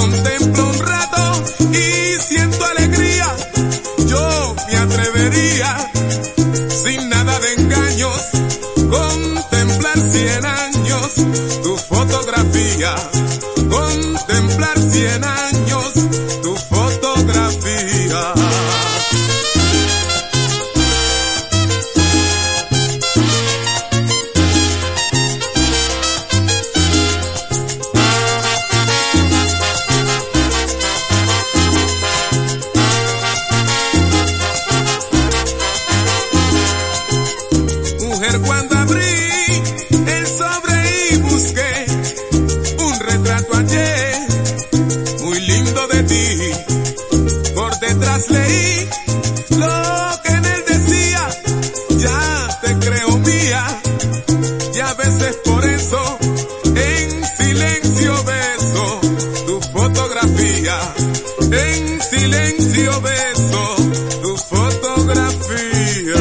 contemplo un rato y siento alegría. Yo me atrevería, sin nada de engaños, contemplar 100 años tu fotografía. Contemplar 100 años tu fotografía. Mujer, cuando abrí el sobre y busqué un retrato hallé muy lindo de ti. Por detrás leí lo que en él decía, ya te creo mía, y a veces por eso en silencio beso tu fotografía. En silencio beso tu fotografía.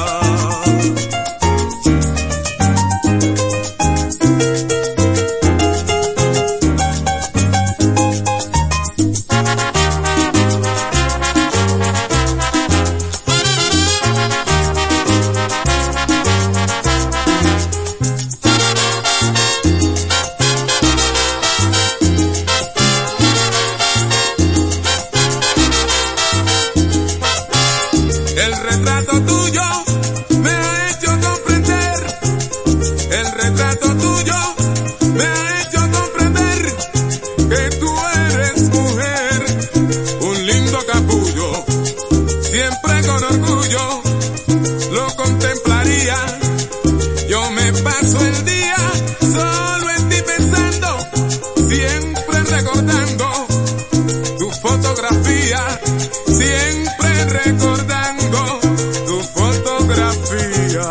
El retrato tuyo me ha hecho comprender, el retrato tuyo me ha hecho comprender que tú eres mujer, un lindo capullo, siempre con orgullo lo contemplaría. Yo me paso el día solo en ti pensando, siempre recordando tu fotografía, siempre recordando tu fotografía.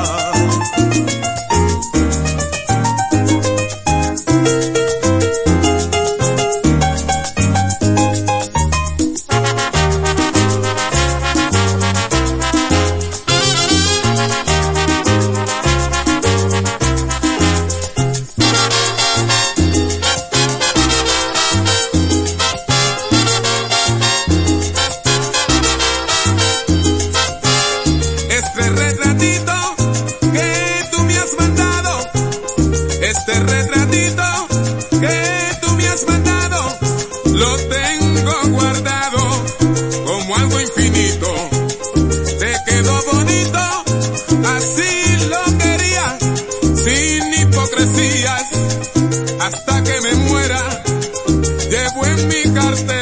Este retratito que tú me has mandado, este retratito que tú me has mandado, lo tengo guardado como algo infinito. Te quedó bonito, así lo quería, sin hipocresías, hasta que me muera, llevo en mi cartera